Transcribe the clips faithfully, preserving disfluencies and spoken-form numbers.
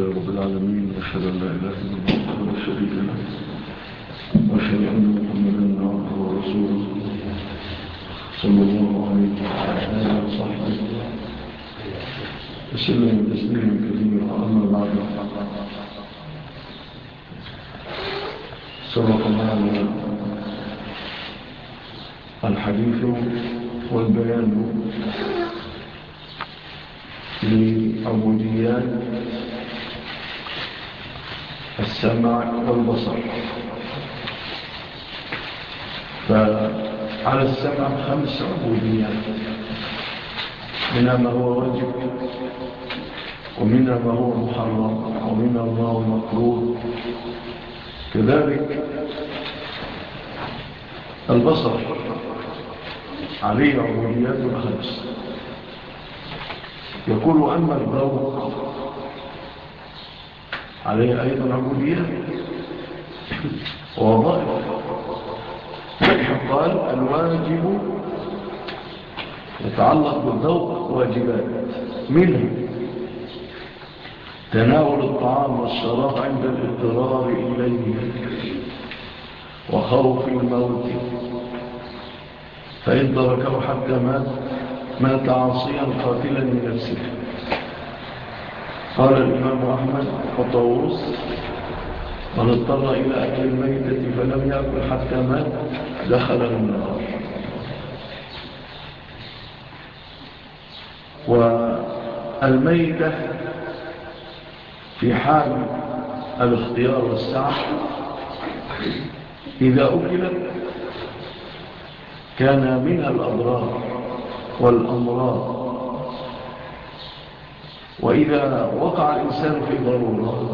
رب العالمين، وأشهد أن لا إله إلا الله وحده لا شريك له، وأشهد أن محمدا عبده ورسوله صلى الله عليه وعلى آله وصحبه وسلم تسليما كثيرا. أما بعد، سبق معنا الحديث والبيان لعبوديات السمع والبصر. فعلى السمع خمس عبوديات، منها ما هو واجب، ومنها ما هو محرم، ومنها ما هو مكروه. كذلك البصر عليه عبوديات خمس. يقول أما الذوق عليه أيضا عبوديات ووظائف. قال الواجب يتعلق بالذوق واجبات، منها تناول الطعام والشراب عند الاضطرار إليه وخوف الموت، فإن تركه حتى مات مات عاصيا قاتلا لنفسه. قال الإمام أحمد وطاووس: من اضطر إلى أكل الميتة فلم يأكل حتى مات دخل النار. والميتة في حال الاختيار والسعي إذا أكلت كان منها الأضرار والأمراض، وإذا وقع الإنسان في ضرورة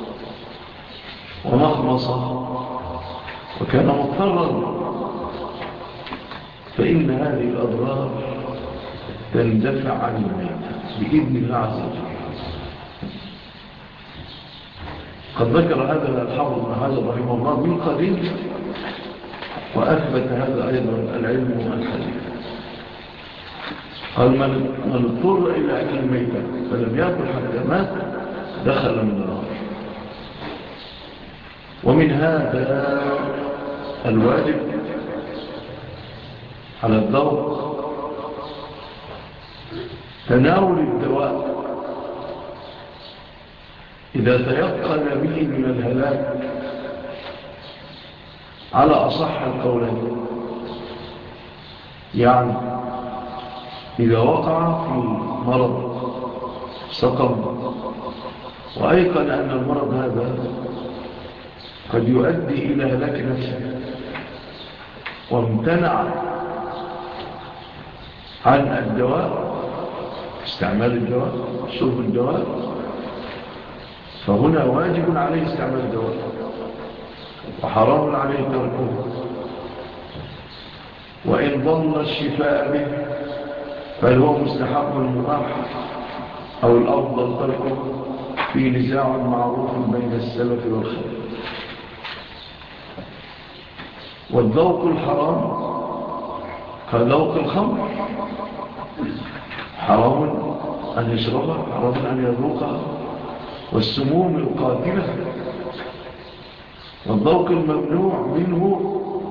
ومخمصة وكان مضطرا فإن هذه الأضرار تندفع عن الميت بإذن الله عز وجل. قد ذكر هذا الحافظ بن حجر رحمه الله من قديم، وأثبت هذا أيضا العلم الحديث. قال من اضطر إلى أكل الميتة فلم يأكل حتى مات دخل النار. ومن هذا الواجب على الذوق تناول الدواء إذا تيقن به من الهلاك على أصح القولين. يعني إذا وقع في مرض سقم وأيقن أن المرض هذا قد يؤدي إلى هلاك نفسه وامتنع عن الدواء، استعمال الدواء، شرب الدواء، فهنا واجب عليه استعمال الدواء وحرام عليه تركه. وإن ظن الشفاء به فهل هو مستحب المباح أو الأفضل تركه، في نزاع معروف بين السلف والخلف. والذوق الحرام كذوق الخمر، حرام أن يشربها، حرام أن يذوقها، والسموم القاتلة. والذوق الممنوع منه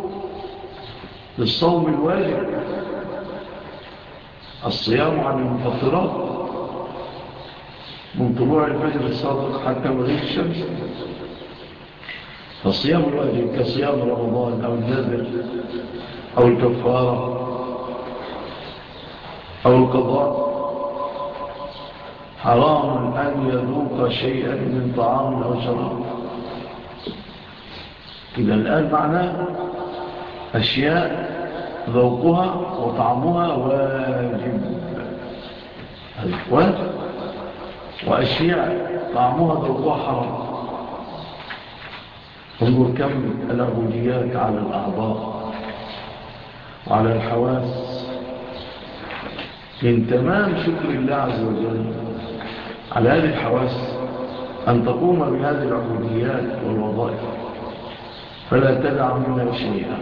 للصوم الواجب الصيام عن المفطرات من طلوع الفجر الصادق حتى مغيب الشمس. فالصيام الواجب كصيام رمضان أو النذر أو الكفارة أو القضاء حرام أن يذوق شيئا من طعام أو شراب. إذا الآن معناه أشياء ذوقها وطعمها واجب، واجب، وأشياء طعمها ذوقها حرام. انظر كم العبوديات على الأعضاء وعلى الحواس. من تمام شكر الله عز وجل على هذه الحواس أن تقوم بهذه العبوديات والوظائف فلا تدع منها شيئا.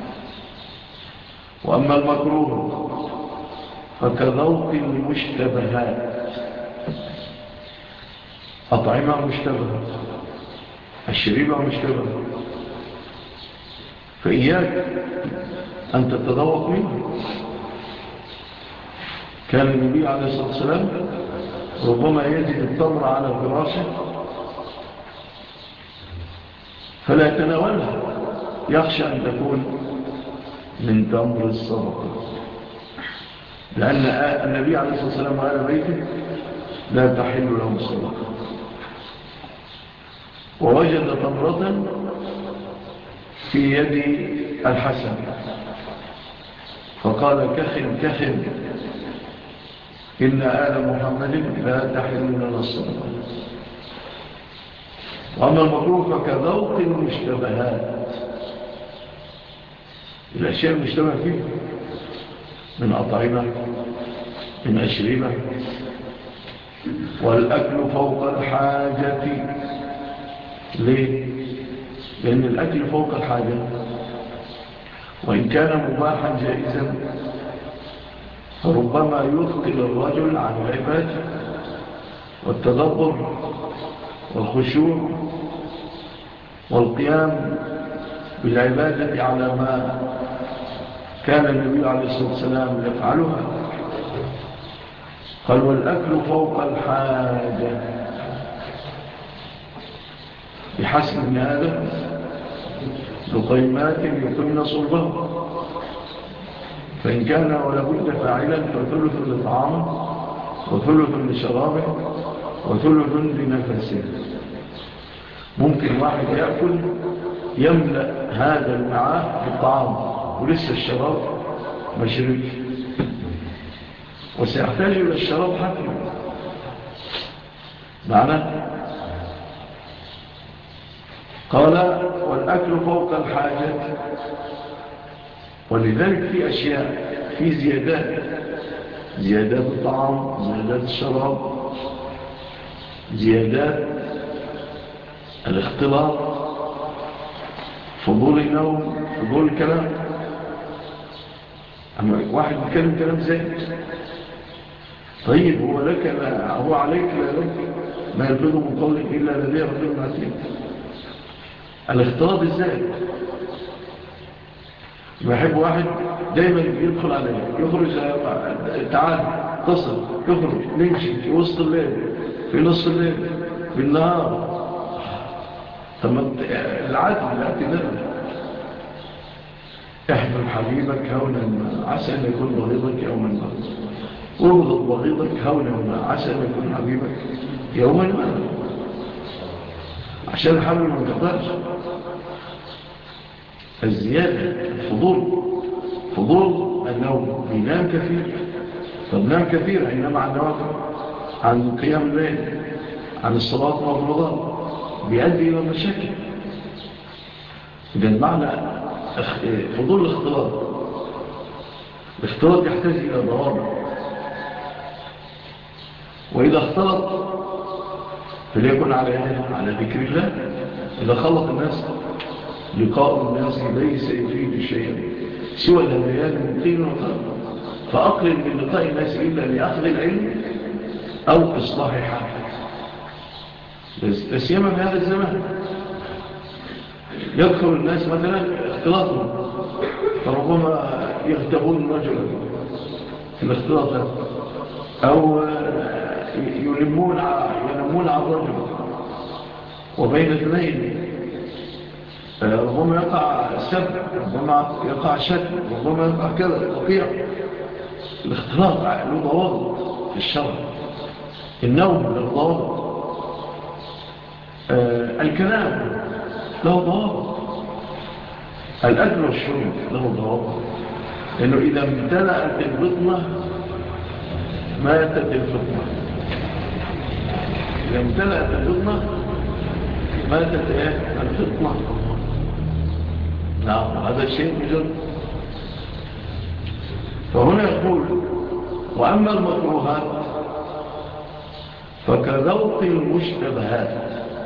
وأما المكروه فكذوق المشتبهات، أطعمة مشتبهة، الشريبة مشتبهة، فإياك أن تتذوق منها. كان النبي عليه الصلاة والسلام ربما يجد التمر على فراشه فلا يتناولها، يخشى أن تكون من تمر الصدقة، لأن النبي عليه الصلاة والسلام وآل بيته لا تحل لهم الصدقة. ووجد تمرة في يد الحسن فقال كخن كخن إن آل محمد لا تحل لنا الصدقة. وأما المكروه فكذوق المشتبهات، الأشياء المشتبه فيه من أطعمة من أشربة. والأكل فوق الحاجة، ليه؟ لأن الأكل فوق الحاجة وإن كان مباحا جائزا فربما يثقل الرجل عن العبادة والتدبر والخشوع والقيام بالعبادة على ما كان النبي عليه الصلاة والسلام يفعلها. قال والأكل فوق الحاجة بحسب ابن آدم لقيمات يقمن صلبه، فإن كان ولابد فاعلا فثلث لطعامه وثلث لشرابه وثلث لنفسه. ممكن واحد يأكل يملأ هذا المعاه بالطعام ولسه الشراب ما شربش وسيحتاج إلى الشراب حتما معنى. قال والأكل فوق الحاجة، ولذلك في أشياء في زيادات، زيادات الطعام، زيادات الشراب، زيادات الاختلاط، فضول النوم، فضول الكلام. أما واحد يتكلم كلام زي طيب هو لك لا هو عليك لا لك ما يلفظ من قول إلا لديه رقيب عتيد. الاختلاط الزائد يحب واحد دايما يدخل عليه يخرج تعال تصل يخرج نمشي في وسط الليل في نصف الليل بالنهار. ثم العدل الاعتدال. احبب حبيبك هونا ما عسى أن يكون بغيضك يوما ما، وابغض بغيضك هونا ما عسى أن يكون حبيبك يوما ما، عشان الحبل ما انقطعش. الزيادة الفضول، فضول النوم، بينام كثير، طب نام كثير إنما عن نوافل، عن قيام الليل، عن الصلاة والمفروضات، بيؤدي إلى مشاكل. إذن معنى فضول الاختلاط، الاختلاط يحتاج إلى ضوابط، وإذا اختلط فليكن على على ذكر الله. إذا خلط الناس لقاء الناس ليس يفيد شيئا سوى الهذيان من طين وطين، فأقلل من لقاء الناس إلا لأخذ العلم أو إصلاح حال، لسيما في هذا الزمان يذكر الناس مثلا اختلاطهم، فربما يغتبون رجلا في الاختلاط أو يلمون يلمون على الرجل وبين اثنين، ربما يقع سب، ربما يقع شتم، ربما يقع كذا تقيع. الاختلاط له ضوابط في الشرع، النوم له ضوابط، آه الكلام له ضوابط، الأكل والشرب له ضوابط، لأنه إذا امتلأت البطنة ماتت الفطنة، إذا امتلأت البطنة ماتت ايه الفطنة. نعم هذا الشيء مجرد. فهنا يقول وأما المكروهات فكذوق المشتبهات.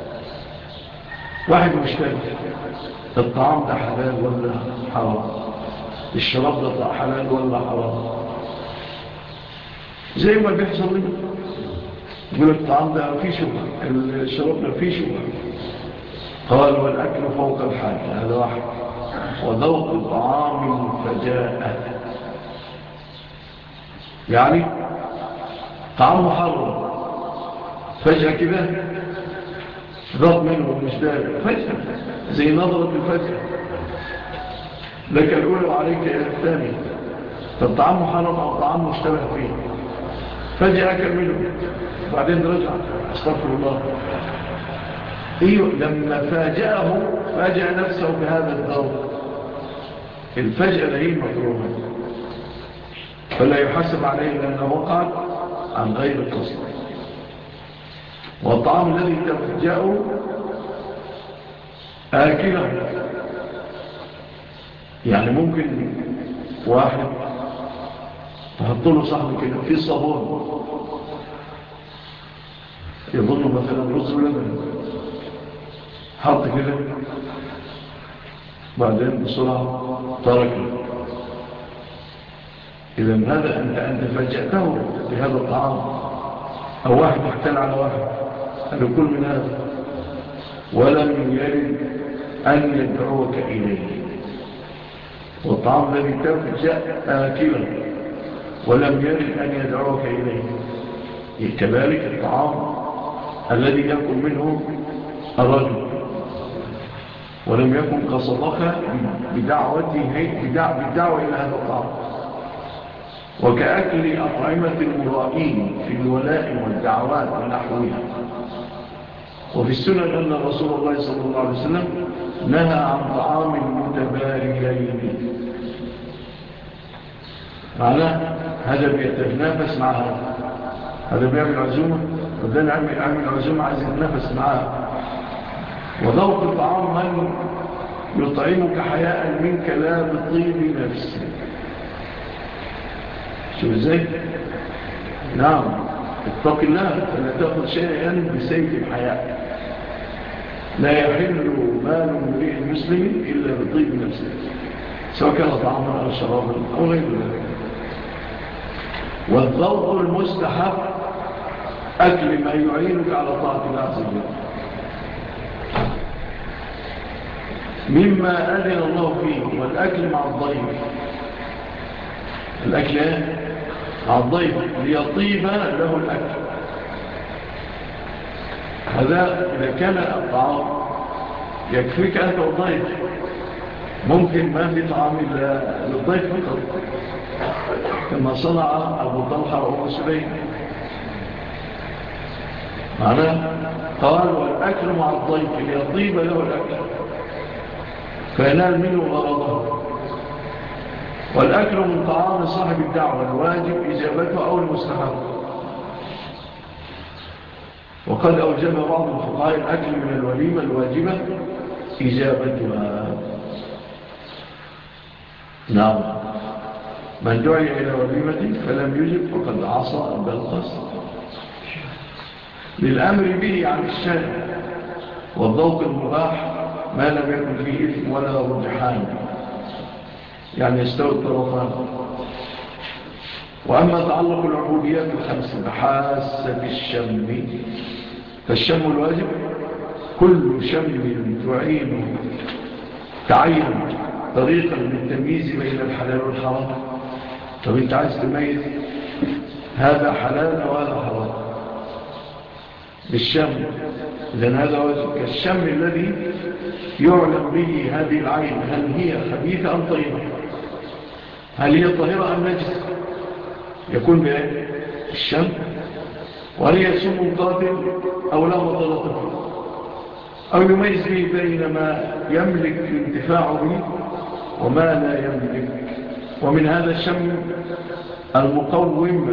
واحد مشتبه الطعام ده حلال ولا حرام، الشراب ده حلال ولا حرام، زي ما بيحصل لنا يقول لك الطعام ده فيه شبهة، الشراب ده فيه شبهة. قال والأكل فوق الحاجة، هذا واحد. وذوق طعام فجاءة، يعني طعام محرم فجأة كده ذوق منه مش دارك فجأة، زي نظرة الفجأة لك الأولى وعليك إلى الثانية. فالطعام محرم أو طعام مشتبه فيه، فجأة أكل منه بعدين رجع استغفر الله. إيوه، لما فاجأه فاجأ نفسه بهذا الذوق، الفجأة هي مكروهة فلا يحسب عليه لأنه وقع عن غير قصد. والطعام الذي تفجأه آكله، يعني ممكن واحد تحط له صحن كده فيه صابون، يظن مثلا رز ولبن، حط كده بعدين بسرعة تركه. إذا هذا أنت أنت فجأته بهذا الطعام. أو واحد احتال على واحد قال له كل من هذا ولم يرد أن يدعوك إليه. والطعام الذي تفجأ آكله ولم يرد أن يدعوك إليه، كذلك الطعام الذي يأكل منه الرجل ولم يكن قصدك بدعوته بالدعوة إلى هذا الطعام. وكأكل أطعمة المرائين في الولاء والدعوات ونحوها. وفي السنن أن رسول الله صلى الله عليه وسلم نهى عن طعام المتباريين، معناه هذا بيتنافس مع هذا، هذا بيعمل عزومة وده نعمل عزومة عايز يتنافس معها. وذوق الطعام من يطعمك حياء منك لا بطيب نفسك. شو ازاي؟ نعم، اتق الله فلا تأخذ شيئا بسيف الحياء. لا يحل مال امرئ مسلم إلا بطيب نفسه، سواء كان طعاما أو شرابا أو غير ذلك. والذوق المستحب أكل ما يعينك على طاعة الله عز وجل مما أذن الله فيه. والأكل مع الضيف، الأكل مع الضيف ليطيب له الأكل. هذا إذا كان الطعام يكفيك أنت والضيف، ممكن ما في طعام إلا للضيف فقط، كما صنع أبو طلحة وأم سليم. معناه قال والأكل مع الضيف ليطيب له الأكل فينال منه غرضه. والأكل من طعام صاحب الدعوة الواجب إجابته أو المستحب. وقد أوجب بعض الفقهاء الأكل من الوليمة الواجبة إجابتها. نعم، من دعي إلى وليمة فلم يجب فقد عصى بل قصد. للأمر به عن الشارع. والذوق المباح ما لم يكن فيه إثم ولا رجحان، يعني يستوي الطرفان. وأما تعلق العبوديات الخمس بحاسة الشم، فالشم الواجب كل شم تعين تعين طريقا للتمييز بين الحلال والحرام. طب انت عايز تميز هذا حلال أو هذا حرام بالشم، إذن هذا واجب. كالشم الذي يعلم به هذه العين هل هي خبيثة أم طيبة، هل هي طاهرة أم نجسة، يكون بإيه الشم. وهل هي سم قاتل أو لا مضرة فيه، أو يميز به بين ما يملك الانتفاع به وما لا يملك. ومن هذا الشم المقوم،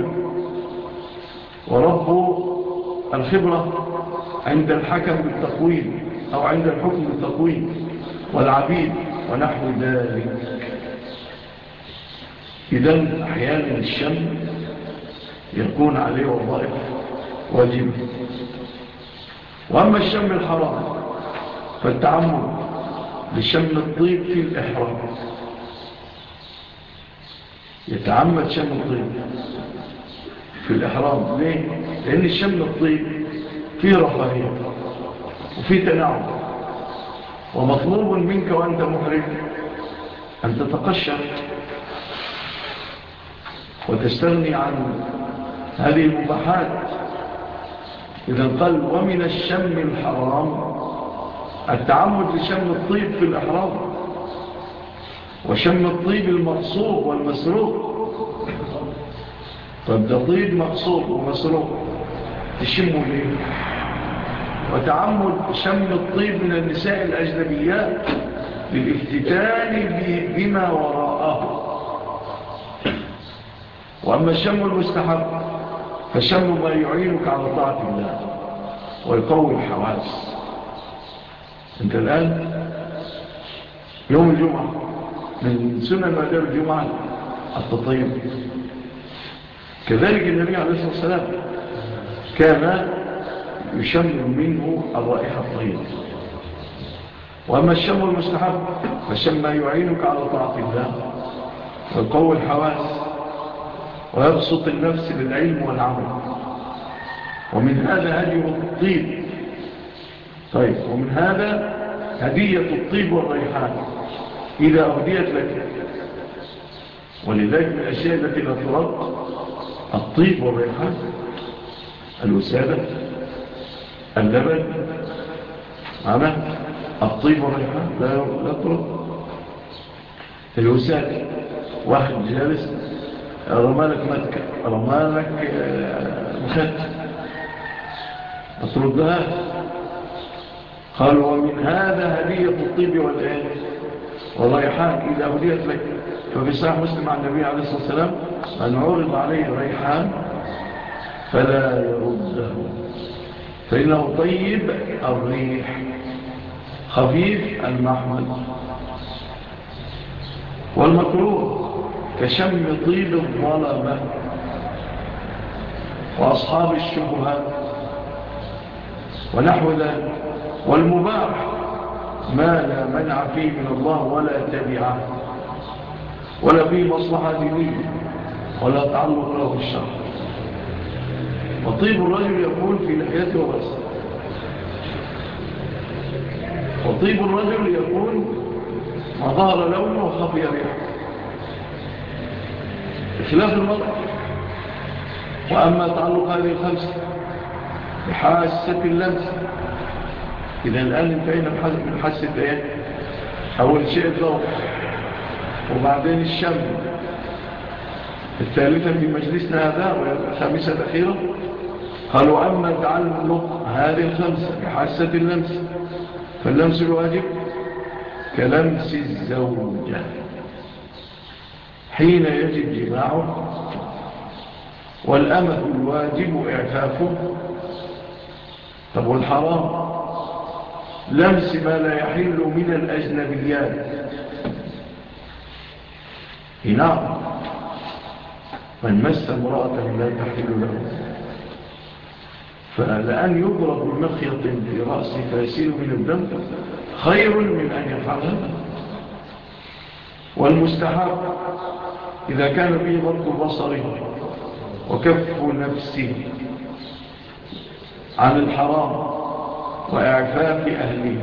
ورب الخبرة عند الحكم بالتقويم أو عند الحكم بالتقويم والعبيد ونحو ذلك. إذن أحيانا الشم يكون عليه وظائف واجبة. وأما الشم الحرام فالتعمد لشم الطيب في الإحرام، يتعمد شم الطيب في الإحرام. ليه؟ لأن الشم الطيب فيه رفاهية وفيه تنعم، ومطلوب منك وأنت محرم أن تتقشر وتستغني عن هذه المباحات. إذا قال ومن الشم الحرام التعمد لشم الطيب في الإحرام، وشم الطيب المغصوب والمسروق. طب ده طيب مغصوب ومسروق تشمه ليه؟ وتعمد شم الطيب من النساء الأجنبيات للافتتان بما وراءه. وأما الشم المستحب فشم ما يعينك على طاعة الله ويقوي الحواس. انت الآن يوم الجمعة من سنة مادام الجمعة التطيب، كذلك النبي عليه الصلاة والسلام كان يشم منه الرائحة الطيبة. وأما الشم المستحب فشم ما يعينك على طاعة الله ويقوي الحواس ويبسط النفس للعلم والعمل. ومن هذا هدي الطيب. طيب ومن هذا هدية الطيب والريحان إذا أهديت لك. ولذلك من الأشياء التي لا ترد الطيب والريحان، الوسادة، اللبن، معنا الطيب والريحان لا, لا ترد. الوسادة واحد جالس رمالك متكة، رمالك مخت، ما تردهاش. قال ومن هذا هدية الطيب والآن والريحان إذا هديت لك. ففي صحيح مسلم عن النبي عليه الصلاة والسلام من عرض عليه ريحان فلا يرده فإنه طيب الريح خفيف المحمد. والمكروه كشم طيب الظلمة وأصحاب الشبهات ونحو ذلك. والمباح ما لا منع فيه من الله ولا تبعه ولا فيه مصلحة دينية ولا تعلق له بالشرع. وطيب الرجل يكون في لحيته ورأسه، وطيب الرجل يكون ما ظهر لونه وخفي ريحه بخلاف المرأة. وأما تعلق هذه الخمسة بحاسة اللمس، إذا الآن انتهينا من حاسة ايه؟ أول شيء الضوء، وبعدين الشم، الثالثة في مجلسنا هذا والخامسة الأخيرة. قالوا أما تعلق هذه الخمسة بحاسة اللمس فاللمس الواجب كلمس الزوجة حين يجب جماعه، والأمة الواجب إعفافه. طب والحرام لمس ما لا يحل من الأجنبيات. هنا من مس امرأة لا تحل له فلأن يضرب بمخيط في رأسه فيسيل من الدم خير من أن يفعل هذا. والمستحب إذا كان فيه غض بصره وكف نفسه عن الحرام وإعفاف أهله.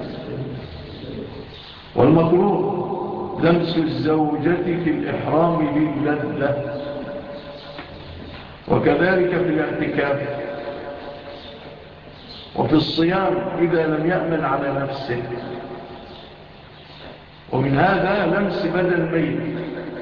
والمكروه لمس الزوجة في الإحرام للذة، وكذلك في الاعتكاف وفي الصيام إذا لم يأمن على نفسه. ومن هذا لمس بدن ميت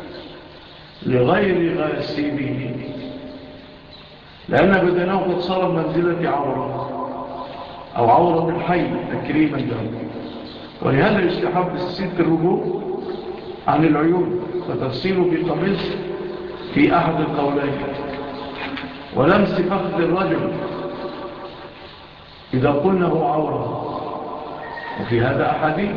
لغير غاسبه، لأن بدنه قد صار منزلة عورة أو عورة الحي تكريما له. ولهذا يستحب الستر الرجوع عن العيون وتغسيله بقميص في أحد القولين. ولمس فخذ الرجل إذا قلنا هو عورة، وفي هذا أحاديث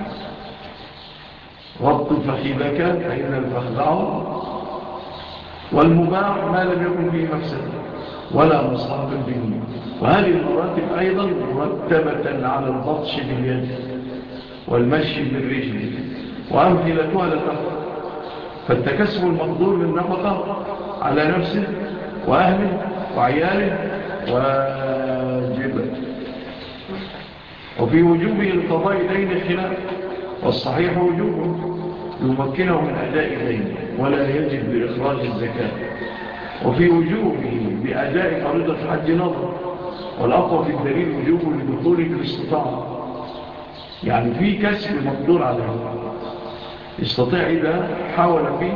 ربط فخذك فإن الفخذ عورة. والمباح ما لم يكن فيه مفسد ولا مصلحة به، وهذه المراتب أيضا مرتبة على البطش باليد والمشي بالرجل، وأمثلتها لا تخفى. فالتكسب المقدور للنفقة على نفسه وأهله وعياله واجبة. وفي وجوبه القضاء دين خلاف، والصحيح وجوبه يمكنه من أداء دين ولا يجب لإخراج الزكاة. وفي وجوبه بأداء فريضة حج نظر، والأقوى في الدليل وجوبه لدخوله في الاستطاعة، يعني في كسب مقدور عليه يستطيع إذا حاول فيه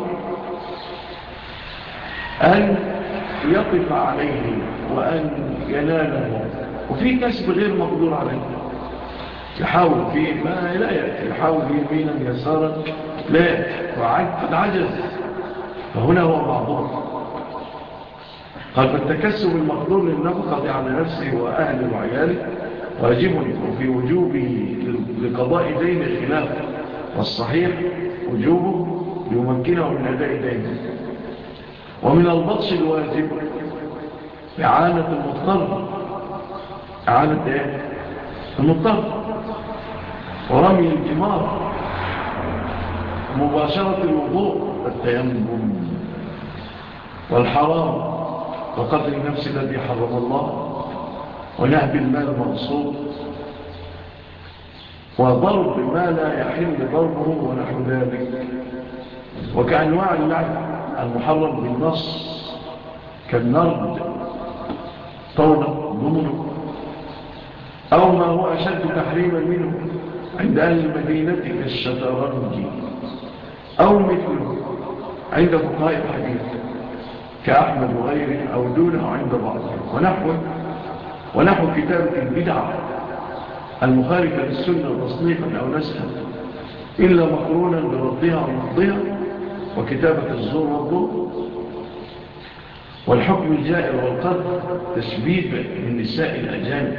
أن يقف عليه وأن يناله. وفي كسب غير مقدور عليه يحاول فيه ما لا يأتي، يحاول فيه يمينا يسارا لا يأتي وقد عجز، فهنا هو معذور. قال فالتكسب المقدور للنفقة على نفسه وأهله وعياله واجب، وفي وجوبه لقضاء دين خلاف، والصحيح وجوبه يمكنه من أداء دين. ومن البطش الواجب إعانة المضطر، إعانة إيه؟ المضطر، ورمي الجمار، ومباشرة الوضوء والتيمم، والحرام، وقتل النفس الذي حرم الله، ونهب المال المغصوب، وضرب ما لا يحل ضربه ونحو ذلك، وكأنواع اللعب المحرم بالنص كالنرد، طاولة، ضمن، أو ما هو أشد تحريما منه عند أهل المدينة كالشطرنج، أو مثله عند فقهاء الحديث كأحمد وغيره، أو دونه عند بعضهم، ونحو ونحو كتابة البدعة المخالفة للسنة تصنيفا أو نسخا إلا مقرونا بردها ونقضها، وكتابة الزور والظلم، والحكم الجائر والقذف تشبيب من نساء الأجانب،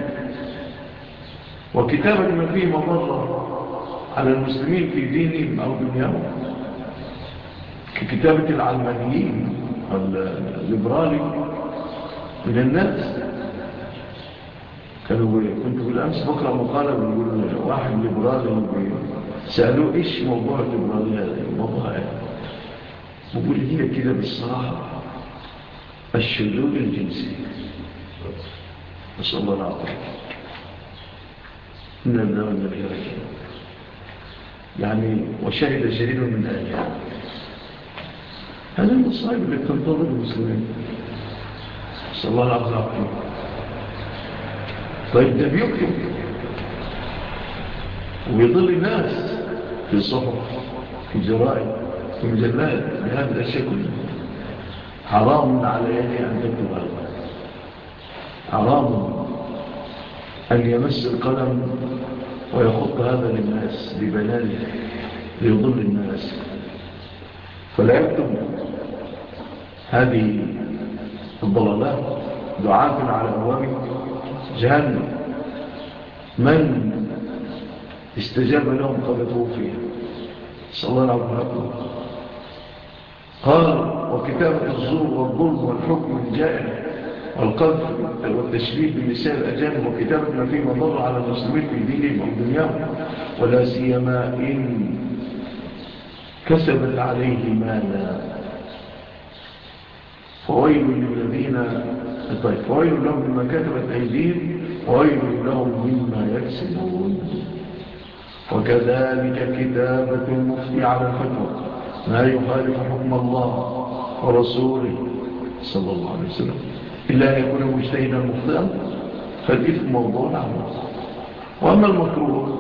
وكتابة ما فيه مضرة على المسلمين في دينهم أو دنياهم ككتابة العلمانيين والليبرالي من الناس. كانوا كنت بالأمس بقرأ مقالة بيقول واحد ليبرالي سألوه إيش موضوع الليبرالي هذا موضوع هذا، بقول هي كده بالصراحة الشذوذ الجنسي، نسأل الله العافية، إن الله وإنا إليه راجعون. يعني وشهد شهيد من أهلها، هذا المصائب اللي بتنتظر المسلمين، نسأل الله العافية. طيب ده بيكتب ويضل الناس في الصحف، في الجرائد، في مجلات بهذه الأشياء كلها. حرام على يدي أن تكتب هذا، حرام أن يمس القلم ويخط هذا للناس ببنانه ليضل الناس، فلا يكتب هذه الضلالات دعاة على أبواب جهنم، من استجاب لهم قذفوه فيها، صلى الله عليه وسلم. قال وكتابة الزور والظلم والحكم الجائر والقذف والتشبيب بالنساء الأجانب، وكتابة ما فيه مضر على المسلمين في دينهم أو دنياهم، ولا سيما إن كسبت عليه مالا، فويل للذين طيب فويل لهم مما كتبت أيديهم وويل لهم مما يكسبون. وكذلك كتابة المفتي على الفتوى ما يخالف حكم الله ورسوله صلى الله عليه وسلم إلا أن يكون مجتهدا مخطئا فالإثم موضوع عنه. وأما المكروه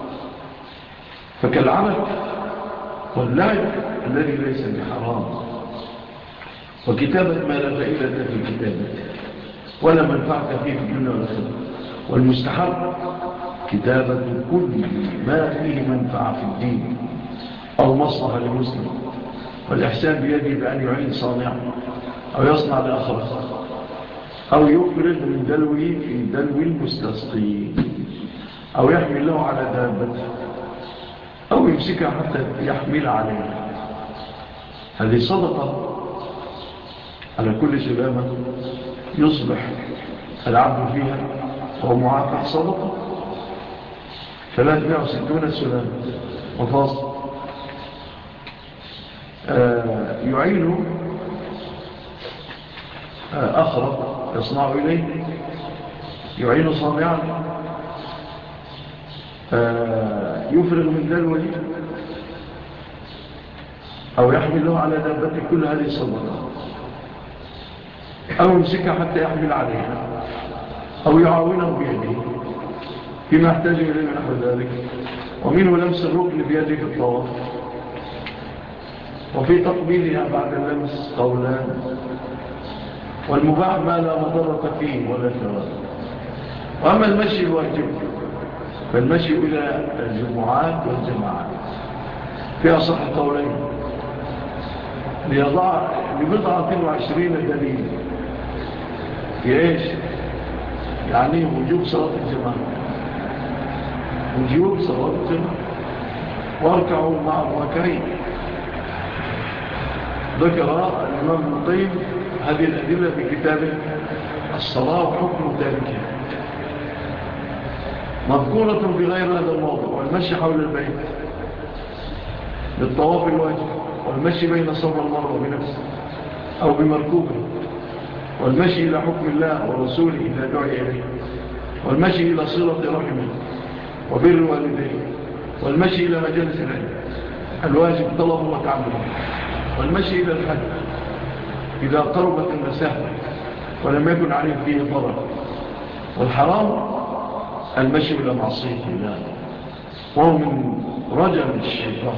فكالعبث واللعب الذي ليس بحرام، وكتابة ما لا فائدة في كتابته ولا منفعة فيه في الدنيا والآخرة. والمستحب كتابة كل ما فيه منفعة في الدين أو مصلحة للمسلم، والإحسان بيده بأن يعين صانعه أو يصنع لآخره أو يفرغ من دلوه في دلو المستسقي أو يحمل له على دابته أو يمسكها حتى يحمل عليها. هذه صدقة على كل سلامة يصبح العبد فيها وهو معافى، صدقة ثلاثمائة وستون سلامة وفاصل آه يعين أخرق يصنع إليه يعين صانعا يفرغ من دلوه أو يحمله على دابته، كل هذه الصدقات، أو يمسكها حتى يحمل عليها، أو يعاونه بيده فيما يحتاج إليه من نحو ذلك. ومنه لمس الركن بيده في الطواف، وفي تقبيلها بعد اللمس قولان. والمباح ما لا مضرة فيه ولا ثواب. وأما المشي الواجب فالمشي إلى الجمعات والجماعات في أصح القولين ليضع لبضعة وعشرين دليل في إيش؟ يعني وجوب صلاة الجماعة، وجوب صلاة الجماعة، واركعوا مع الراكعين. ذكر الإمام ابن القيم هذه الأدلة في كتابه الصلاة وحكم تاركها، مذكورة في غير هذا الموضوع. والمشي حول البيت للطواف الواجب، والمشي بين الصفا والمروة بنفسه أو بمركوبه، والمشي إلى حكم الله ورسوله إذا دعي إليه، والمشي إلى صلة رحمه وبر والديه، والمشي إلى مجالس العلم الواجب طلبه وتعلمه، والمشي إلى الحج إذا قربت المسافة ولم يكن عليه فيه ضرر. والحرام المشي إلى معصية الله، وهو من رجل الشيطان.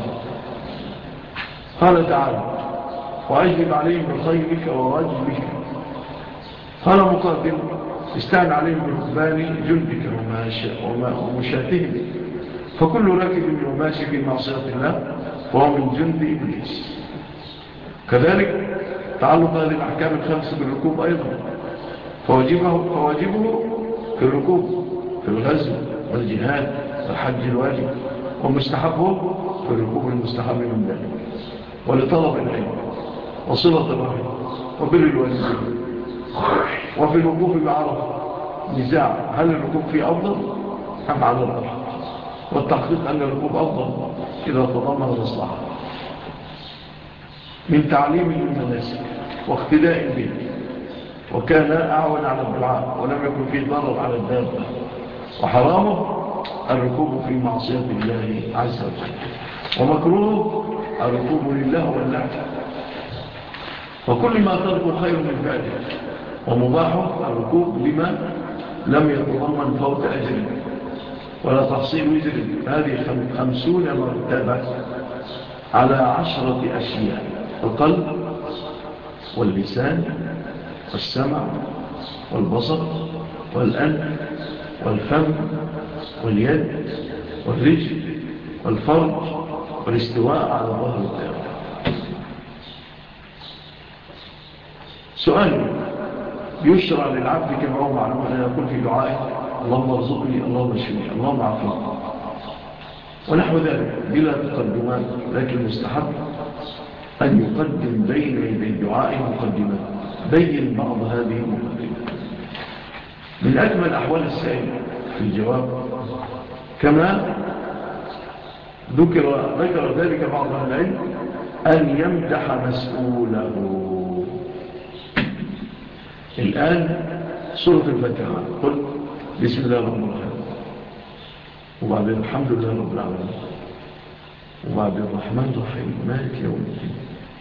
قال تعالى: وأجلب عليهم بخيلك ورجلك. قال مقاتل: استعن عليهم بركبان جندك ومشاتهم. فكل راكب وماشي في معصية الله وهو من جند إبليس. كذلك تعلق هذه الأحكام الخمسة بالركوب أيضا، فواجبه, فواجبه في الركوب في الغزو والجهاد والحج الواجب، ومستحبه في الركوب المستحب من ذلك، ولطلب العلم وصلة الرحم وبر الوالدين. وفي الوقوف بعرفة نزاع هل الركوب فيه أفضل أم على الأرض، والتحقيق أن الركوب أفضل إذا تضمن مصلحة من تعليم للمناسك واقتداء به، وكان أعون على الدعاء ولم يكن فيه ضرر على الدابة. وحرامه الركوب في معصية الله عز وجل، ومكروه الركوب لله واللعب. وكل ما تركه خير من فعله، ومباحه الركوب لما لم يتضمن فوت أجر ولا تحصيل وزر. هذه خمسون مرتبة على عشرة أشياء: القلب واللسان والسمع والبصر والأنف والفم واليد والرجل والفرج والاستواء على ظهر الدابة. سؤال: يشرع للعبد كما هو معلوم أن يقول في دعائه: اللهم ارزقني، اللهم اشفني، اللهم عافني، ونحو ذلك بلا تقدمات، لكن مستحب أن يقدم بين يدي دعائه مقدمات. بين بعض هذه المقدمات. من أكمل أحوال السائل في الجواب كما ذكر, ذكر ذلك بعض أهل العلم أن يمدح مسؤوله. الآن سورة الفاتحة، قل بسم الله الرحمن الرحيم، وبعدين الحمد لله رب العالمين، وبعدين الرحمن الرحيم مالك يوم الدين،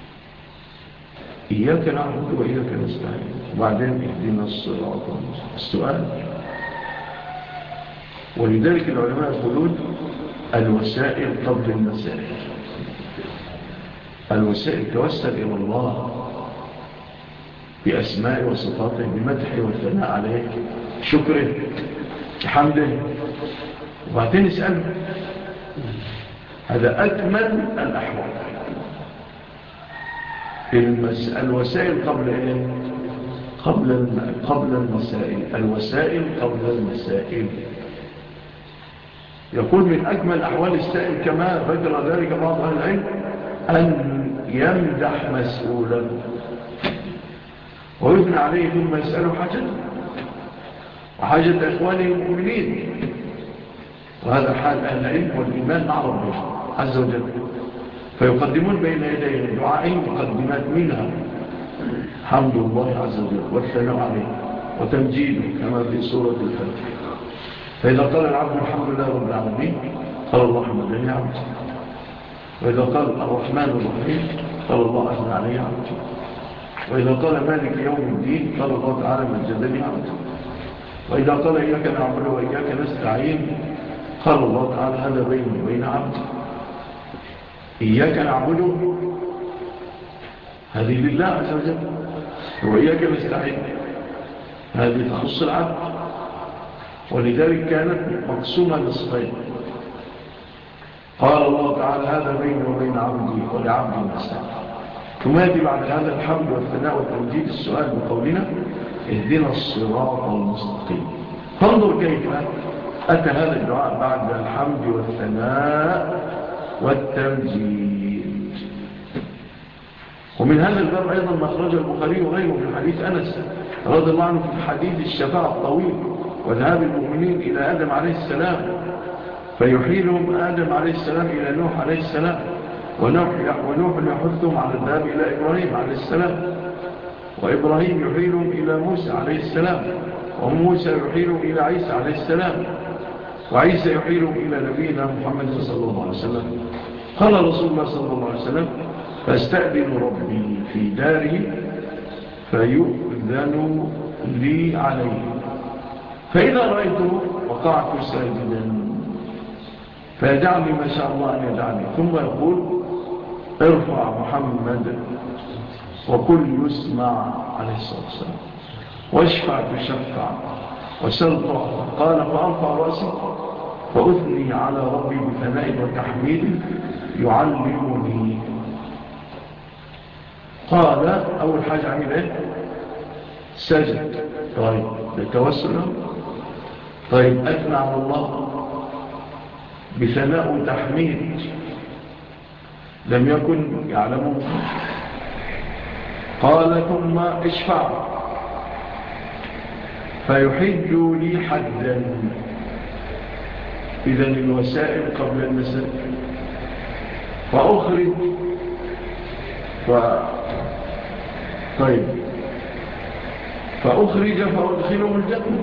إياك نعبد وإياك نستعين، وبعدين اهدنا الصراط المستقيم. السؤال: ولذلك العلماء يقولون الوسائل قبل المسائل. الوسائل توسل إلى الله بأسماء وصفاته، بمدحه والثناء عليه، شكره، حمده، وبعدين اسأله. هذا أكمل الأحوال. الوسائل قبل إيه؟ قبل قبل المسائل. الوسائل قبل المسائل. يقول من أكمل أحوال السائل كما ذكر ذلك بعض أهل العلم أن يمدح مسؤوله ويثنى عليه ثم يسأله حاجته وحاجة إخوانه المؤمنين. وهذا حال أهل العلم والإيمان مع ربهم عز وجل، فيقدمون بين يدي دعائهم مقدمات، منها حمد الله عز وجل والثناء عليه وتمجيده كما في سورة الفتح. فإذا قال العبد الحمد لله رب العالمين قال الله حمدني عبدي. وإذا قال الرحمن الرحيم قال الله أثنى علي عبدي. وإذا قال مالك يوم الدين قال الله تعالى مجدني عبدي. وإذا قال إياك نعبد وإياك نستعين قال الله تعالى هذا بيني وبين عبدي. إياك نعبد هذه لله عز وجل، وإياك نستعين هذه تخص العبد، ولذلك كانت مقسومة نصفين. قال الله تعالى هذا بيني وبين عبدي ولعبدي ما سأل. ثم يأتي بعد هذا الحمد والثناء والتمجيد السؤال بقولنا اهدنا الصراط المستقيم. فانظر كيف أتى هذا الدعاء بعد الحمد والثناء والتمجيد. ومن هذا الباب أيضا ما أخرج البخاري وغيره من حديث أنس رضي الله عنه في حديث الشفاعة الطويل وذهاب المؤمنين إلى آدم عليه السلام فيحيلهم آدم عليه السلام إلى نوح عليه السلام، ونوح يحثهم على الذهاب إلى إبراهيم عليه السلام، وإبراهيم يحيلهم إلى موسى عليه السلام، وموسى يحيلهم إلى عيسى عليه السلام، وعيسى يحيلهم إلى نبينا محمد صلى الله عليه وسلم. قال رسول الله صلى الله عليه وسلم فاستأذن ربي في داري فيؤذن لي عليه، فإذا رأيته وقعت ساجدا فيجعلني ما شاء الله أن يجعلني، ثم يقول ارفع محمد وكل يسمع عليه الصلاة والسلام واشفع تشفع وسل تعطى. قال فأرفع رأسي فأثني على ربي بثناء وتحميد يعلمني. قال أول حاجة عمل إيه؟ سجد. طيب للتوسل. طيب أثنى على الله بثناء وتحميد لم يكن يعلمه. قال ثم اشفع فيحد لي حدا. إذن الوسائل قبل المسائل. فأخرج ف... طيب فأخرج فأدخله الجنة.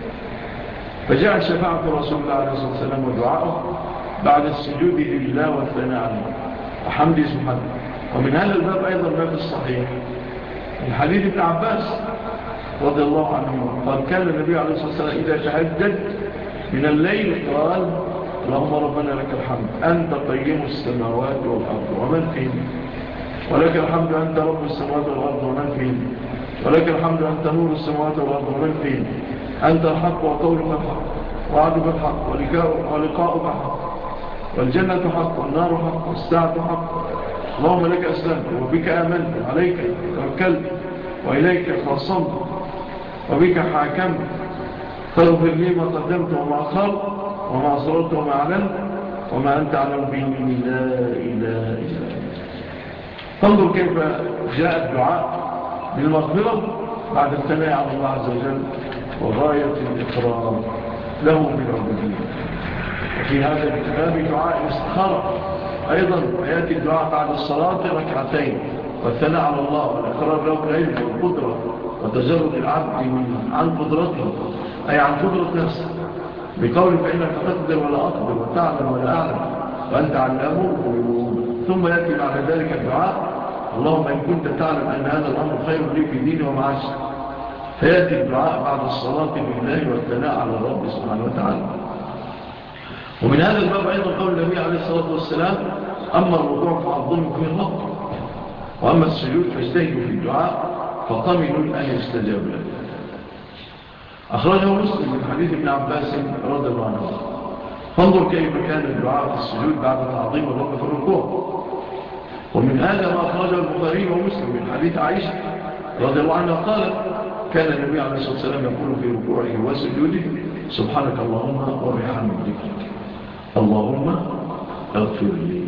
فجاء شفاعة رسول الله عليه الصلاة والسلام ودعاءه بعد السجود لله والثناء عليه وحمد سبحانه. ومن هذا الباب أيضا ما في الصحيح من حديث ابن عباس رضي الله عنه قال كان النبي عليه الصلاة والسلام إذا تهجد من الليل قال اللهم ربنا لك الحمد أنت قيم السماوات والأرض ومن فيهن، ولك الحمد أنت رب السماوات والأرض ومن فيهن، ولك الحمد أنت نور السماوات والأرض ومن فيهن، أنت الحق وقولك الحق وعدك الحق ولقاؤك حق والجنة حق والنار حق والساعة حق. اللهم لك أسلمت وبك آمنت وعليك توكلت وإليك خاصمت وبك حاكمت فاغفر لي ما قدمت وما أخرت وما أسررت وما أعلنت وما أنت أعلم به مني لا إله إلا أنت. فانظر كيف جاء الدعاء بالمغفرة بعد الثناء على الله عز وجل وغاية الإكرام له بالعبودية. وفي هذا الكتاب دعاء الاستخارة أيضا يأتي الدعاء بعد الصلاة ركعتين والثناء على الله والإقرار له بالعلم والقدرة وتجرد العبد من عن قدرته أي عن قدرة نفسه بقول فإنك تقدر ولا أقدر وتعلم ولا أعلم وأنت علام الغيوب. ثم يأتي بعد ذلك الدعاء اللهم إن كنت تعلم أن هذا الأمر خير لي في ديني ومعاشي. فيأتي الدعاء بعد الصلاة بالله والثناء على الرب سبحانه وتعالى. ومن هذا الباب أيضا قول النبي عليه الصلاة والسلام أما الركوع فعظموا فيه الرب وأما السجود فاجتهدوا في الدعاء فطمنوا أن يستجاب له. أخرجه مسلم من حديث ابن عباس رضي الله عنه. فانظر كيف كان الدعاء في السجود بعد تعظيم الرب في الركوع. ومن هذا ما أخرجه البخاري ومسلم من حديث عائشة رضي الله عنها قال كان النبي عليه الصلاة والسلام يقول في ركوعه وسجوده سبحانك اللهم وبحمدك اللهم اغفر لي.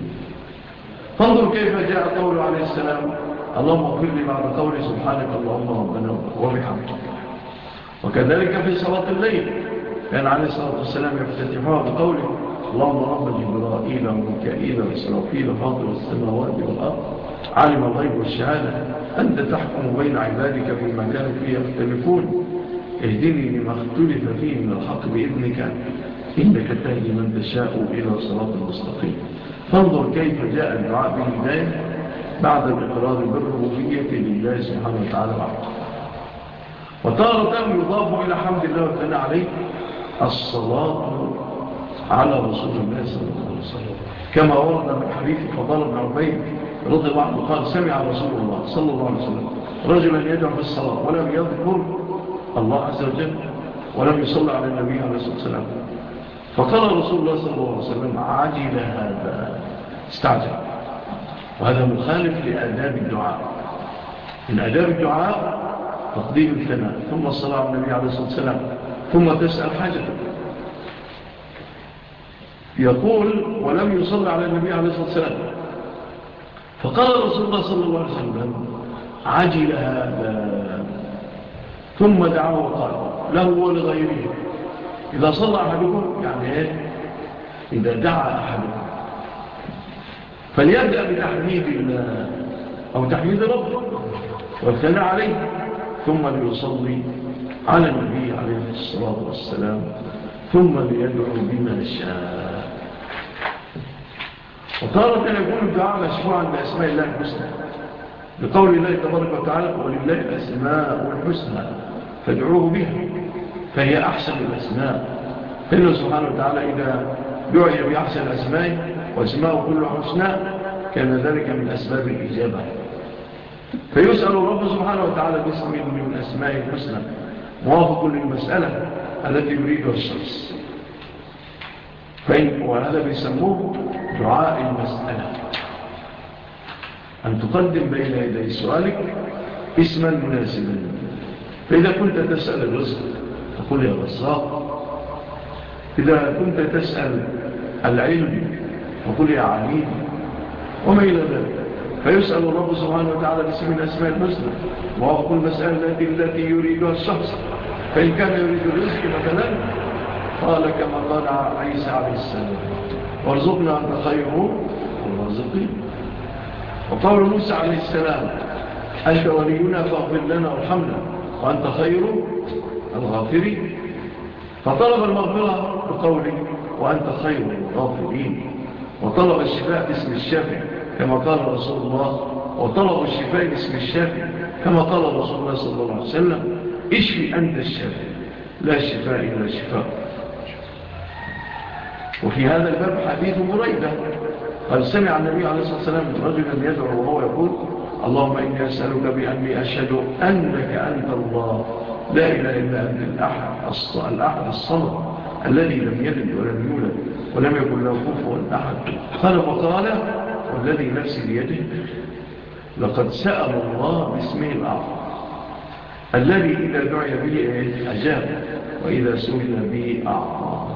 فانظر كيف جاء قوله عليه السلام اللهم اغفر لي بعد قوله سبحانك اللهم ربنا وبحمدك. وكذلك في صلاة الليل كان عليه الصلاة والسلام يفتتحها بقوله اللهم رب جبرائيل وميكائيل وإسرافيل فاطر السماوات والأرض عالم الغيب والشهادة أنت تحكم بين عبادك فيما كانوا فيه يختلفون اهدني لما اختلف فيه من الحق بإذنك إنك تهدي من تشاء إلى صراط المستقيم. فانظر كيف جاء الدعاء بالهداية بعد الإقرار بالربوبية لله سبحانه وتعالى وحده. وتارة يضاف إلى حمد الله والثناء عليه الصلاة على رسول الله صلى الله عليه وسلم كما ورد من حديث فضال بن عبيد رضي الله عنه قال سمع رسول الله صلى الله عليه وسلم رجلا يدعو في الصلاة ولم يذكر الله عز وجل ولم يصلي على النبي عليه الصلاة والسلام، فقال رسول الله صلى الله عليه وسلم عجل هذا، استعجل. وهذا مخالف لآداب الدعاء. من آداب الدعاء تقديم الثناء ثم الصلاة على النبي عليه الصلاة والسلام ثم تسأل حاجتك. يقول ولم يصلي على النبي عليه الصلاة والسلام، فقال رسول الله صلى الله عليه وسلم عجل هذا، ثم دعاه وقال له ولغيره إذا صلى أحدكم، يعني إيه؟ إذا دعا أحدكم فليبدأ بتحميد الله أو تحميد ربه والثناء عليه ثم ليصلي على النبي عليه الصلاة والسلام ثم ليدعو بما شاء. وتارة يكون الدعاء مشروعا بأسماء الله الحسنى بقول الله تبارك وتعالى ولله الأسماء الحسنى فادعوه بها، فهي أحسن الأسماء. فإنه سبحانه وتعالى إذا دعي بأحسن الأسماء واسماءه كل حسنى كان ذلك من أسباب الإجابة. فيسأل الرب سبحانه وتعالى باسم من أسماء الحسنى موافق للمسألة التي يريدها الشخص، فإن وهذا بيسموه دعاء المسألة، أن تقدم بين يدي سؤالك اسما مناسبا. فإذا كنت تسأل الرزق تقول يا رزاق، إذا كنت تسأل العلم تقول يا عليم، وما إلى ذلك. فيسأل الرب سبحانه وتعالى باسم الأسماء الحسنى موافق المسألة التي, التي يريدها الشخص. فإن كان يريد الرزق مثلا قال كما قال عيسى عليه السلام وارزقنا أنت خير الرازقين. وقول موسى عليه السلام أنت ولينا فاغفر لنا وارحمنا وأنت خير الغافرين، فطلب المغفرة بقوله وأنت خير الغافرين، وطلب الشفاء باسم الشافي كما قال رسول الله، وطلب الشفاء باسم الشافي كما قال رسول الله صلى الله عليه وسلم اشفي أنت الشافي لا شفاء إلا شفاء. وفي هذا الباب حديث بريدة قال سمع النبي عليه الصلاة والسلام رجلا يدعو وهو يقول اللهم إني أسألك بأني أشهد أنك أنت الله لا إله إلا أنت الأحد الأحد الصمد الذي لم يلد ولم يولد ولم يكن له كفوا أحد. قال فقال والذي نفسي بيده لقد سأل الله باسمه الأعظم الذي إذا دعي به أجاب وإذا سئل به أعطى.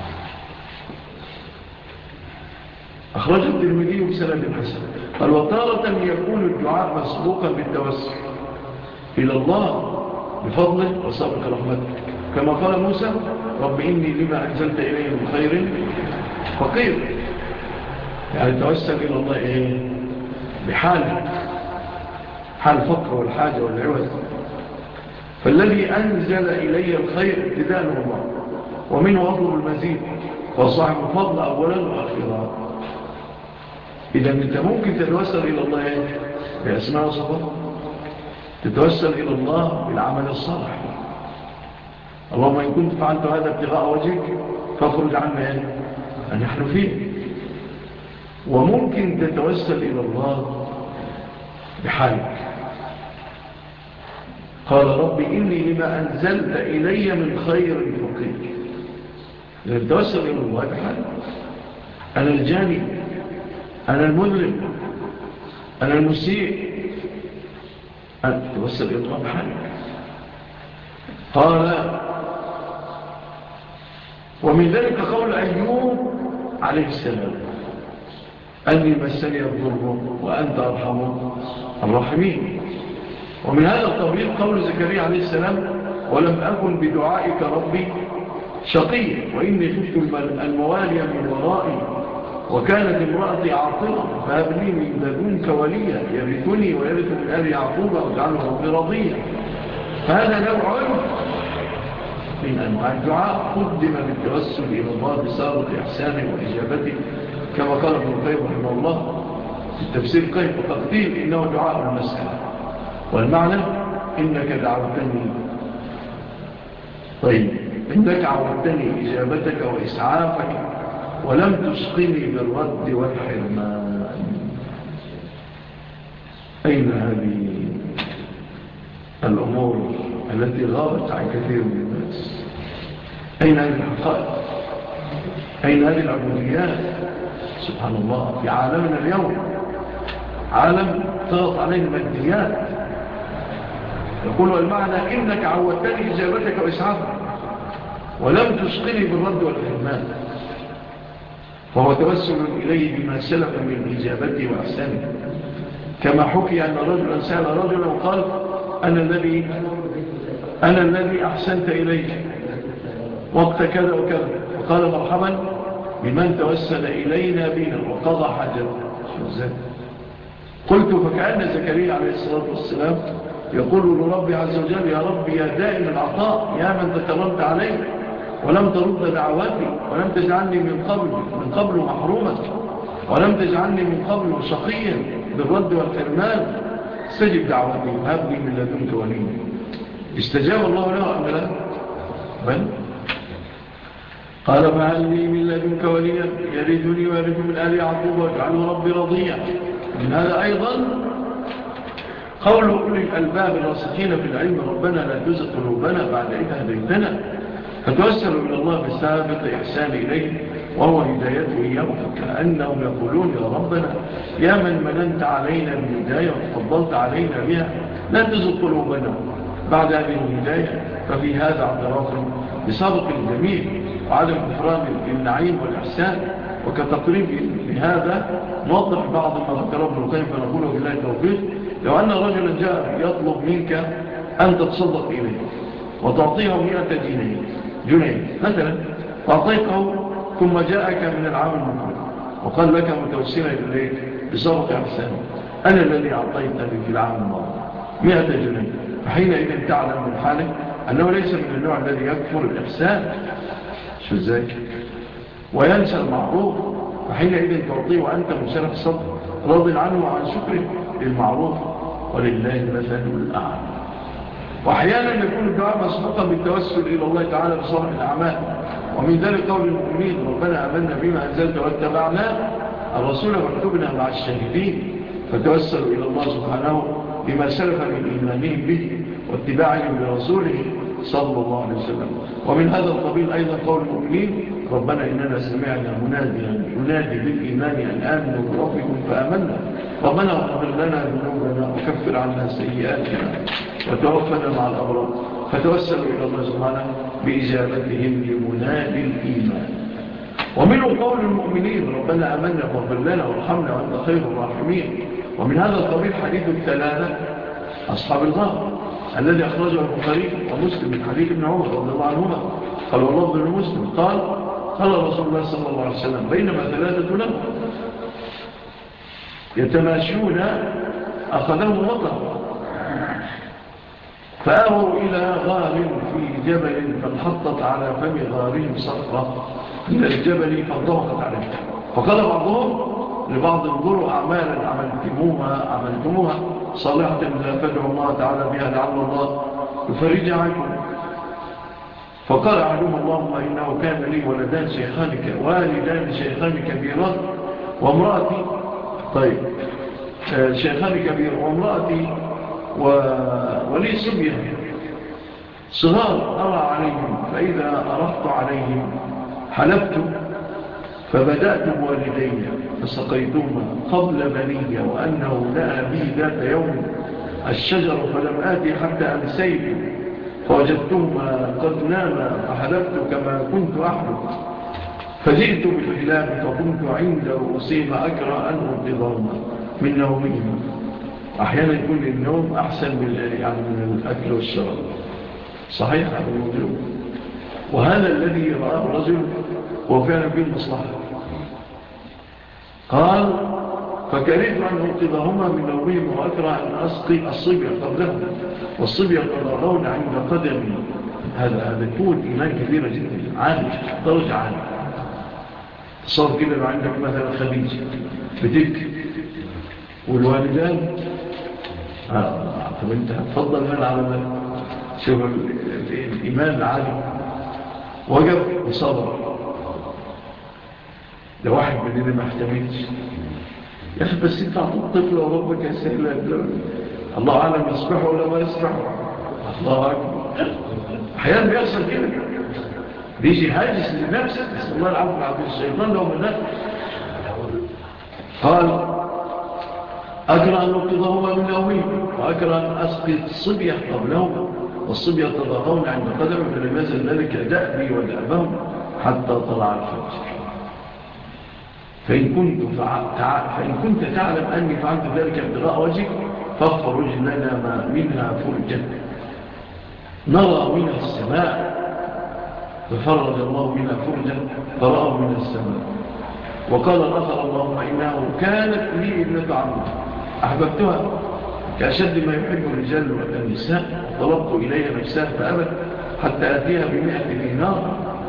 أخرج الترمذي بسند حسن. قال وتارة يكون الدعاء مسبوقا بالتوسل إلى الله بفضله وسابق رحمته كما قال موسى رب إني لما أنزلت إليه من خير فقير، يعني توسل إلى الله إيه؟ بحال حال الفقر والحاجة والعوز. فالذي أنزل إلي الخير ابتداء الله ومنه أطلب المزيد وصاحب الفضل أولا وأخيرا. إذا أنت ممكن تتوسل إلى الله إيه؟ بأسماء وصفات، تتوسل إلى الله بالعمل الصالح اللهم إن كنت فعلت هذا ابتغاء وجهك فاخرج عنا إيه؟ أن نحن فيه. وممكن تتوسل إلى الله بحالك قال رب إني لما أنزلت إلي من خير فقير، لأن توسل إلى الله بحالك أنا الجاني أنا المذنب أنا المسيء أن توسل إلى الله بحالك. قال ومن ذلك قول أيوب عليه السلام أني مسني الضر وأنت أرحم الراحمين. ومن هذا القبيل قول زكريا عليه السلام ولم أكن بدعائك ربي شقي وإني خفت الموالي من ورائي وكانت امرأتي عاطلة فهب لي من لدنك وليا يرثني ويرث من آل يعقوب واجعله ربي رضيا. فهذا نوع من أنواع الدعاء قدم بالتوسل إلى الله بسابق إحسانه وإجابته، كما قال ابن القيم رحمه الله في التفسير قيم، وقد قيل إنه دعاء المسألة، والمعنى إنك دعوتني، طيب إنك عودتني إجابتك وإسعافك ولم تشقني بالرد والحرمان. أين هذه الأمور التي غابت عن كثير من الناس؟ أين هذه الحقائق؟ أين هذه العبوديات؟ سبحان الله، في عالمنا اليوم عالم تغط عليه الماديات. يقول المعنى إنك عودتني إجابتك وإسعافك ولم تشقني بالرد والحرمان، فهو توسل إليه بما سلف من إجابته وإحسانه، كما حكي أن رجلا سأل رجلا وقال أنا الذي أنا الذي أحسنت إليه وقت كذا وكذا، وقال مرحبا بمن توسل إلينا بنا وقضى حاجته. قلت فكأن زكريا عليه الصلاة والسلام يقول لربي عز وجل يا ربي يا دائم العطاء، يا من تكرمت علي ولم ترد دعواتي ولم تجعلني من قبل من قبل محروما ولم تجعلني من قبل شقيا بالرد والحرمان، استجب دعوتي هب لي من لدنك وليا. استجاب الله له أم لا؟ بل قال فهل لي من لدنك وليا يرثني ويرث من آل يعقوب واجعله ربي رضيا. من هذا أيضا قول أولي الألباب الراسخين في العلم ربنا لا تزغ قلوبنا بعد إذ هديتنا، فتوسلوا إلى الله بسابق إحسان إليه وهو هدايته إياه، كأنهم يقولون يا ربنا يا من مننت علينا بالهداية وتفضلت علينا بها لا تزغ قلوبنا بعد هذه الهداية. ففي هذا اعتراف بسابق الجميل وعدم إفراد النعيم والإحسان. وكتقريب لهذا نوضح بعض ما ذكره ابن القيم فنقوله بالله التوفيق: لو أن رجلا جاء يطلب منك أن تتصدق إليه وتعطيه مئة جنيه جنيه مثلا، فأعطيته ثم جاءك من العام المقبل وقال لك متوسلا إليك بسابق إحسان أنا الذي أعطيتني في العام الماضي مئة جنيه، فحينئذ تعلم من حالك أنه ليس من النوع الذي يكفر الإحسان شو ذاك وينسى المعروف، فحينئذ تعطيه وأنت منشرح الصدر راض عنه وعن شكره للمعروف، ولله المثل الأعلى. وأحيانا يكون الدعاء مسبوقا بالتوسل إلى الله تعالى بصالح الأعمال، ومن ذلك قول المؤمنين ربنا آمنا بما أنزلت واتبعنا الرسول واكتبنا مع الشاهدين، فتوسلوا إلى الله سبحانه بما سلف من إيمانهم به واتباعهم لرسوله صلى الله عليه وسلم. ومن هذا القبيل أيضا قول المؤمنين ربنا إننا سمعنا مناديا ينادي بالإيمان أن آمنوا بربكم فآمنا ربنا اغفر لنا ذنوبنا وكفر عنا سيئاتنا وتوفنا مع الأبرار، فتوسلوا إلى الله سبحانه بإجابتهم لمنادي الإيمان. ومنه قول المؤمنين ربنا آمنا واغفر لنا وارحمنا وأنت خير الراحمين. ومن هذا القبيل حديث الثلاثة أصحاب الغار الذي أخرجه البخاري ومسلم من حديث ابن عمر رضي الله عنهما قال والله ابن مسلم قال قال رسول الله صلى الله عليه وسلم بينما ثلاثة له يتماشون أخذهم مطر فآووا إلى غار في جبل فانحطت على فم غارهم صخرة من الجبل فانضغطت عليه، فقال بعضهم لبعض انظروا أعمالا عملتموها عملتموها صالحة فادعوا الله تعالى بها لعل الله يفرج عنكم. فقال أحدهم اللهم إنه كان لي ولدان شيخان والدان شيخان كبيران وامرأتي طيب شيخان كبير وامرأتي و... ولي صبية صغار أرى عليهم، فإذا أرحت عليهم حلبت فبدأت بوالدي فسقيتهما قبل بني وأنه نأى بي ذات يوم الشجر فلم آتي حتى أمسيت فوجدتهما قد ناما فحلبت كما كنت أحلب فجئت بالحلاب فكنت عند رؤوسهما أكرى أن أنقذهما من نومهما. أحيانا يكون النوم أحسن من, يعني من الأكل والشرب، صحيح هذا موجود، وهذا الذي رآه الرجل وهو فعلا فيه المصلحة. قال فكرهت أن أوقظهما من نومهم وأكره أن أسقي الصبي قبلهم والصبي يتضاغون عند قدمي. هذا هذا يكون إيمان كبيرة جدا، عالي درجة عالية. تصور كده لو عندك مثلا خديجة بتبكي والوالدان آه طب انت هتفضل من على من؟ شوف الإيمان العالي، وقف وصبر. ده واحد مننا ما احتملش، يا أخي بس انت عطوا الطفل وربك يسهل، الله أعلم يصبحه ولا ما يصبحه. الله أكبر، أحيانا بيحصل كده، بيجي هاجس للنفس، نسأل الله العفو والعافية. الشيطان لو مدخل. قال أكره أن أوقظهما من نومهم وأكره أن أسقي الصبية قبلهما والصبية تضاغون عند قدمي فلم يزل ذلك دأبي ودأبهم حتى طلع الفجر. فإن كنت, فع... فإن كنت تعلم أني فعلت ذلك ابتغاء وجهك فافرج لنا ما منها فرجا نرى من السماء. ففرج الله منها فرجا فرأوا من السماء. وقال الآخر اللهم إنه كانت لي ابنة عمي أحببتها كأشد ما يحب الرجال والنساء وطلبت إليها نفسها فأبت حتى أتيها بمئة دينار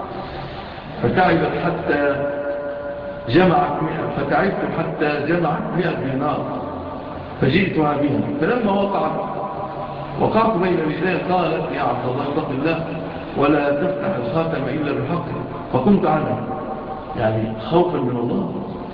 فتعبت حتى جمعت مئة فتعبت حتى جمعت مئة دينار فجئتها بها فلما وقعت وقعت بين رجلين قالت يا عبد الله اتق الله ولا تفتح الخاتم إلا بحق فقمت عنها يعني خوفا من الله.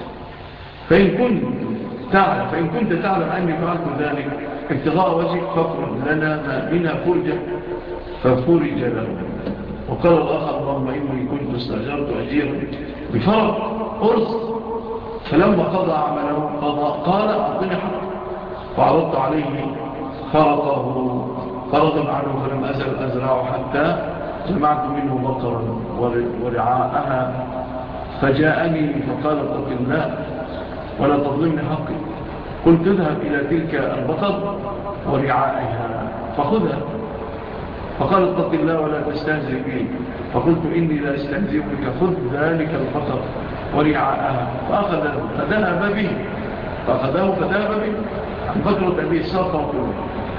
فإن كنت تعلم فإن كنت تعلم أني فعلت ذلك ابتغاء وجهك فافرج لنا ما منها فرجة ففرج له. وقال الآخر اللهم إني كنت استأجرت أجيرا بفرج أرز فلما قضى عمله قضى قال أعطني حق فعرضت عليه فرطه فرضا عنه فلم أزل أزرع حتى جمعت منه بقرا ورعاءها فجاءني فقال اتق الله ولا تظلمني حقي. قلت اذهب إلى تلك البقر ورعائها فخذها فقال اتق الله ولا تستهزئ بي. فقلت إني لا استهزئ بك خذ ذلك البقر ورعاءها فأخذه فذهب به فأخذه فذهب به عن بكرة أبي ساقه كله.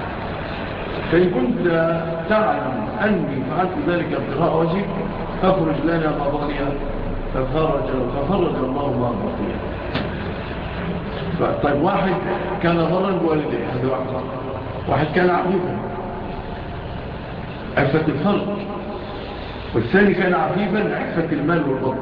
فإن كنت تعلم أني فعلت ذلك ابتغاء وجهك فافرج لنا ما بقي ففرج, ففرج الله ما بقي. طيب واحد كان ضرا بوالديه هذا واحد واحد كان عفيفا عفة الفرج والثاني كان عفيفا عفة المال والبطن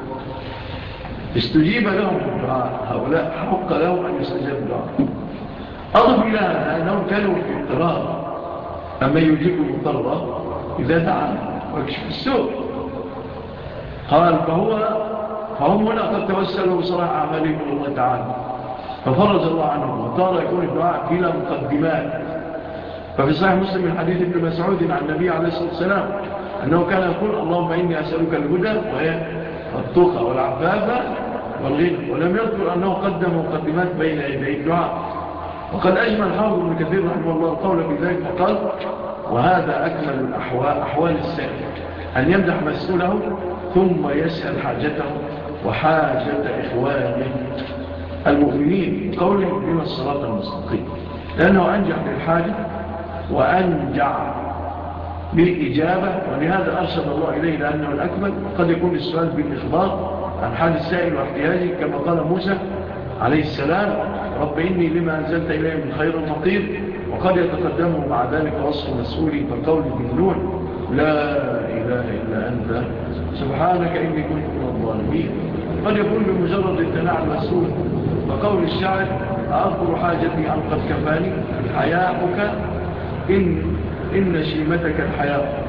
استجيب لهم الدعاء هؤلاء حق لهم أن يستجاب الدعاء. أضف إلى هذا أنهم كانوا في اضطرار أما يجيب المضطر إذا دعا ويكشف السوء. قال فهو فهم هنا قد توسلوا بصلاح أعمالهم إلى الله تعالى ففرج الله عنهم. وطار يكون الدعاء بلا مقدمات. ففي صحيح مسلم من حديث ابن مسعود عن النبي عليه الصلاة والسلام أنه كان يقول اللهم إني أسألك الهدى والتقى والعفاف والغنى ولم يذكر أنه قدم مقدمات بين يدي الدعاء. وقد أجمل حافظ ابن كثير رحمه الله القول بذلك فقال وهذا أكمل الأحوال أحوال السائل أن يمدح مسؤوله ثم يسأل حاجته وحاجة إخوانه المؤمنين بقوله من الصراط المستقيم لأنه أنجح للحاجة وأنجع للإجابة ولهذا أرشد الله إليه لأنه الأكمل. وقد يكون السؤال بالإخبار عن حال السائل واحتياجه كما قال موسى عليه السلام رب إني لما أنزلت إليه من خير فقير. وقد يتقدمه مع ذلك وصف مسؤولي فقول بالنون لا إله إلا أنت سبحانك إني كنت من الظالمين. قد يكون بمجرد التناع المسؤول فقول الشاعر أذكر حاجتي أن قد كفاني حياؤك إن, إن شيمتك الحياء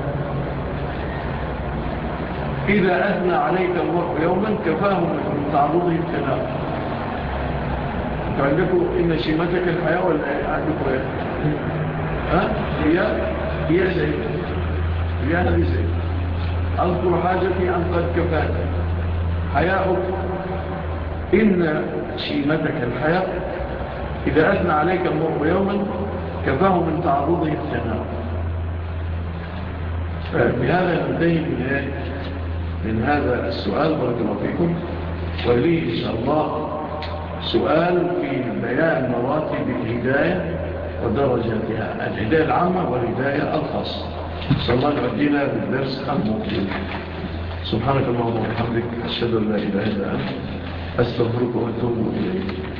إذا أثنى عليك المرء يوما كفاه من تعرضه التناء. عندكم إن شيمتك الحياء ولا عندكم إيه؟ ها؟ هي هي زي هي هذه زي أذكر حاجتي أن قد كفاني حياؤك إن شيمتك الحياء إذا أثنى عليك المرء يوما كفاه من تعرضه الثناء. بهذا ننتهي من, من هذا السؤال بارك الله فيكم ولي إن شاء الله سؤال في بيان مراتب الهداية ودرجاتها، الهداية العامة والهداية الخاصة. صلى الله يعدينا بالدرس المقبل. سبحانك اللهم وبحمدك، أشهد أن لا إله إلا أنت، أستغفرك وأتوب إليك.